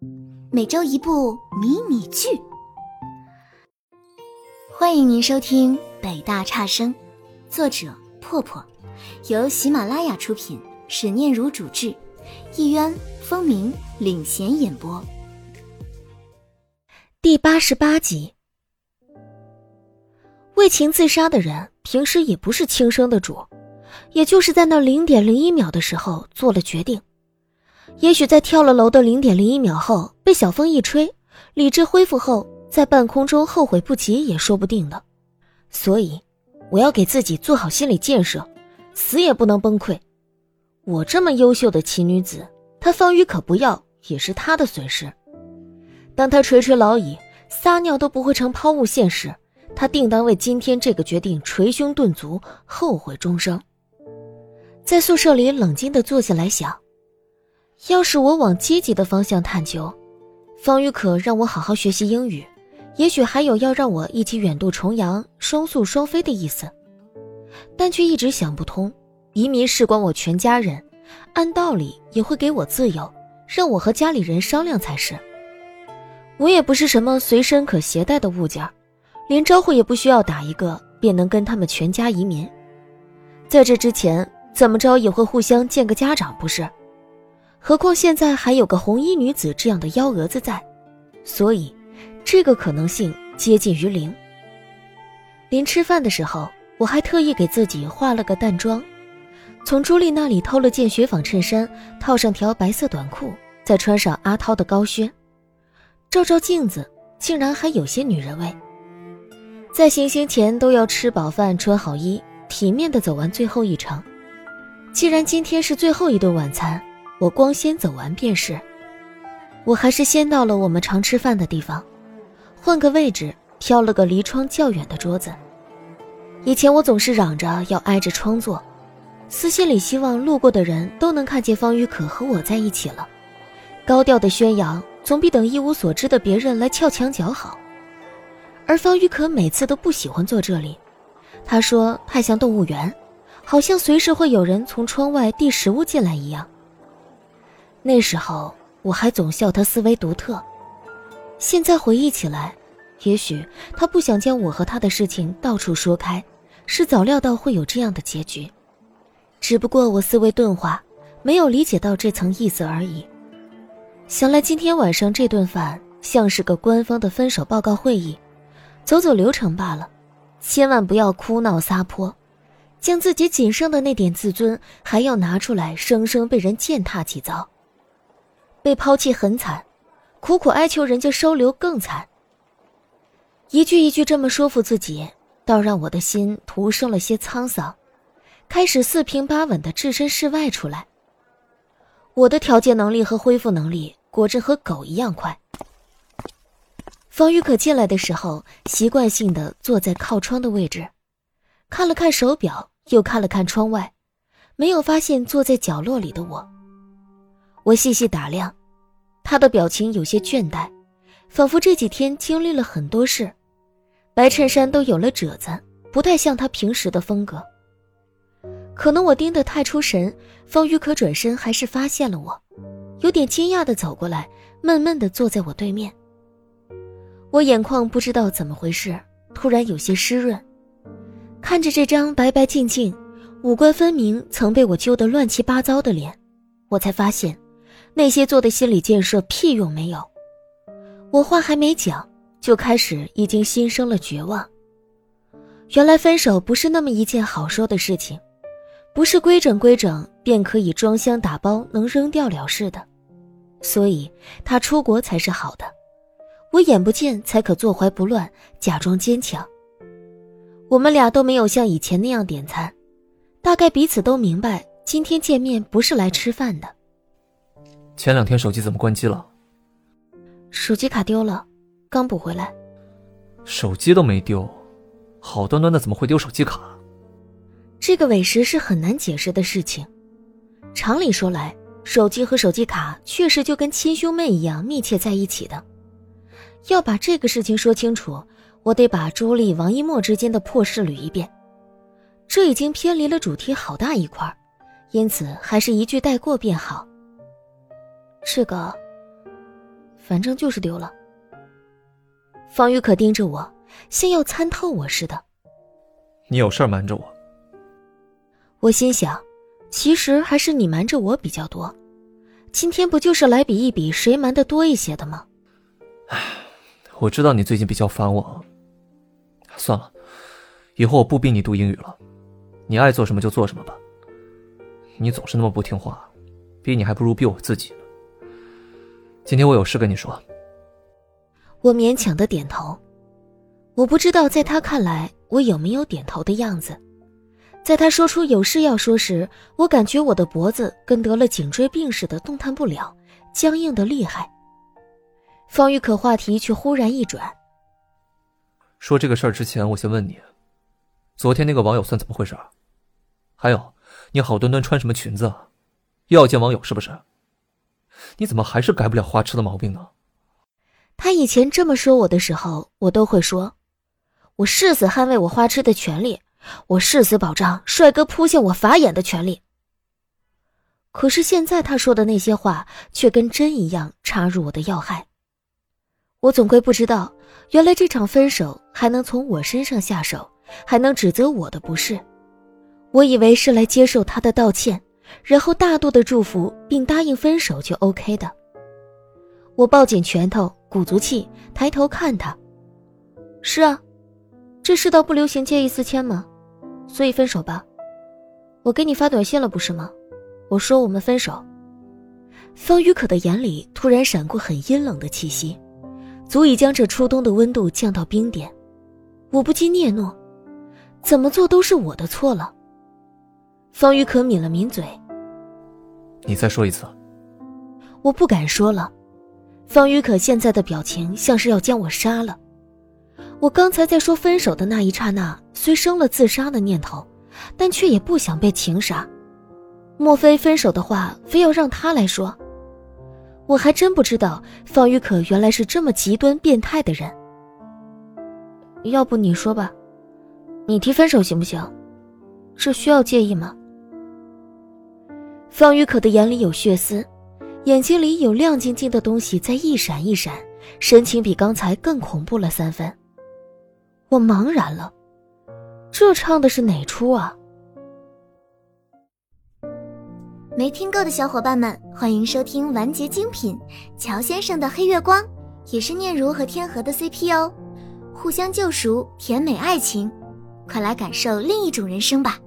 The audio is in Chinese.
每周一部迷你剧。欢迎您收听北大差生，作者破破，由喜马拉雅出品，沈念如主制，艺渊、风鸣领衔演播。第88集。为情自杀的人平时也不是轻生的主，也就是在那 0.01 秒的时候做了决定。也许在跳了楼的 0.01 秒后被小风一吹，理智恢复后在半空中后悔不及也说不定的。所以我要给自己做好心理建设，死也不能崩溃。我这么优秀的奇女子，她方瑜可不要也是她的损失。当她垂垂老矣，撒尿都不会成抛物线时，她定当为今天这个决定捶胸顿足，后悔终生。在宿舍里冷静地坐下来想，要是我往积极的方向探究，方瑜可让我好好学习英语，也许还有要让我一起远渡重洋，双宿双飞的意思。但却一直想不通，移民事关我全家人，按道理也会给我自由，让我和家里人商量才是。我也不是什么随身可携带的物件，连招呼也不需要打一个便能跟他们全家移民。在这之前怎么着也会互相见个家长不是？何况现在还有个红衣女子这样的幺蛾子在，所以这个可能性接近于0。临吃饭的时候，我还特意给自己化了个淡妆，从朱莉那里偷了件雪纺衬衫，套上条白色短裤，再穿上阿涛的高靴。照照镜子，竟然还有些女人味。在行刑前都要吃饱饭，穿好衣，体面地走完最后一程。既然今天是最后一顿晚餐，我光先走完便是。我还是先到了我们常吃饭的地方，换个位置，挑了个离窗较远的桌子。以前我总是嚷着要挨着窗坐，私心里希望路过的人都能看见方瑜可和我在一起了。高调的宣扬总比等一无所知的别人来撬墙角好。而方瑜可每次都不喜欢坐这里，他说太像动物园，好像随时会有人从窗外递食物进来一样。那时候我还总笑他思维独特，现在回忆起来，也许他不想将我和他的事情到处说开，是早料到会有这样的结局，只不过我思维钝化，没有理解到这层意思而已。想来今天晚上这顿饭像是个官方的分手报告会议，走走流程罢了，千万不要哭闹撒泼，将自己仅剩的那点自尊还要拿出来生生被人践踏几遭。被抛弃很惨，苦苦哀求人家收留更惨。一句一句这么说服自己，倒让我的心徒生了些沧桑，开始四平八稳地置身事外出来。我的调节能力和恢复能力果真和狗一样快。方瑜可进来的时候，习惯性地坐在靠窗的位置，看了看手表，又看了看窗外，没有发现坐在角落里的我。我细细打量，他的表情有些倦怠，仿佛这几天经历了很多事，白衬衫都有了褶子，不太像他平时的风格。可能我盯得太出神，方瑜可转身还是发现了我，有点惊讶地走过来，闷闷地坐在我对面。我眼眶不知道怎么回事，突然有些湿润，看着这张白白净净、五官分明、曾被我揪得乱七八糟的脸，我才发现那些做的心理建设屁用没有。我话还没讲，就开始已经心生了绝望。原来分手不是那么一件好说的事情，不是规整规整便可以装箱打包能扔掉了事的。所以他出国才是好的，我眼不见才可坐怀不乱，假装坚强。我们俩都没有像以前那样点餐，大概彼此都明白今天见面不是来吃饭的。 前2天手机怎么关机了？ 手机卡丢了，刚补回来。 手机都没丢，好端端的怎么会丢手机卡？ 这个委实是很难解释的事情。常理说来，手机和手机卡确实就跟亲兄妹一样密切在一起的。要把这个事情说清楚，我得把朱莉、王一墨之间的破事捋一遍。这已经偏离了主题好大一块，因此还是一句带过便好。这个反正就是丢了。方宇可盯着我，像要参透我似的。 你有事儿瞒着我？ 我心想，其实还是你瞒着我比较多。今天不就是来比一比谁瞒得多一些的吗？ 我知道你最近比较烦我。算了，以后我不逼你读英语了，你爱做什么就做什么吧。你总是那么不听话，逼你还不如逼我自己呢。今天我有事跟你说。 我勉强的点头。我不知道在他看来我有没有点头的样子。在他说出有事要说时，我感觉我的脖子跟得了颈椎病似的动弹不了，僵硬的厉害。方玉可话题却忽然一转。 说这个事儿之前，我先问你，昨天那个网友算怎么回事？还有，你好端端穿什么裙子啊？又要见网友是不是？你怎么还是改不了花痴的毛病呢？ 他以前这么说我的时候，我都会说，我誓死捍卫我花痴的权利，我誓死保障帅哥扑向我法眼的权利。可是现在他说的那些话却跟针一样插入我的要害。我总归不知道，原来这场分手还能从我身上下手，还能指责我的不是。我以为是来接受他的道歉，然后大度的祝福并答应分手就 OK 的。我抱紧拳头，鼓足气，抬头看他。是啊，这世道不流行见异思迁吗？所以分手吧。我给你发短信了不是吗？我说我们分手。方宇可的眼里突然闪过很阴冷的气息，足以将这初冬的温度降到冰点。我不禁嗫嚅，怎么做都是我的错了。方宇可抿了抿嘴。 你再说一次。 我不敢说了。方宇可现在的表情像是要将我杀了。我刚才在说分手的那一刹那，虽生了自杀的念头，但却也不想被情杀。莫非分手的话非要让他来说？我还真不知道方宇可原来是这么极端变态的人。要不你说吧，你提分手行不行？这需要介意吗？方宇可的眼里有血丝，眼睛里有亮晶晶的东西在一闪一闪，神情比刚才更恐怖了3分。我茫然了，这唱的是哪出啊？ 没听够的小伙伴们，欢迎收听完结精品乔先生的黑月光，也是念如和天河的 CP 哦，互相救赎，甜美爱情，快来感受另一种人生吧。